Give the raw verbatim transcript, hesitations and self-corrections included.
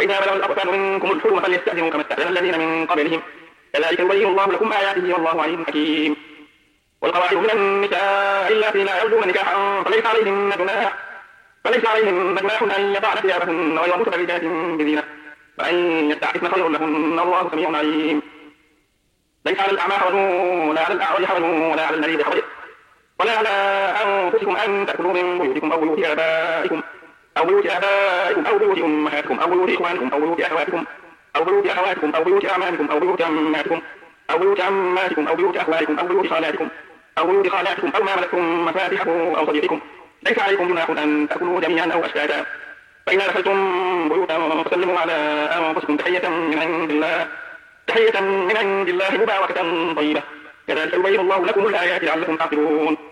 فإذا بلغ الأطفال منكم الحلم فليستأذنوا كما استأذن الذين من قبلهم كذلك يبين الله لكم آياته والله عليم حكيم. والقواعد من النساء اللاتي لا يرجون نكاحا فليس عليهن جناح فليس عليهن جناح أن يضعن ثيابهن غير متبرجات بزينة وأن يستعففن خير لهن الله سميع عليم. ليس على الأعمى حرج ولا على الأعرج حرج ولا على المريض حرج ولا على أنفسكم أن تأكلوا من بيوتكم أو بيوت آبائكم أو بيوت آبائكم أو بيوت أمهاتكم أو بيوت إخوانكم أو بيوت أخواتكم أو بيوت أخواتكم أو بيوت أعمامكم أو بيوت عماتكم أو بيوت عماتكم أو بيوت أخوالكم أو بيوت خالاتكم أو بيوت خالاتكم أو ما ملكتم مفاتحه أو صديقكم ليس عليكم جناح أن تأكلوا جميعا أو أشتاتا فإذا دخلتم بيوتا فسلموا على أنفسكم تحية من عند الله تحية من عند الله مباركة طيبة كذلك يبين الله لكم الآيات لعلكم تعقلون.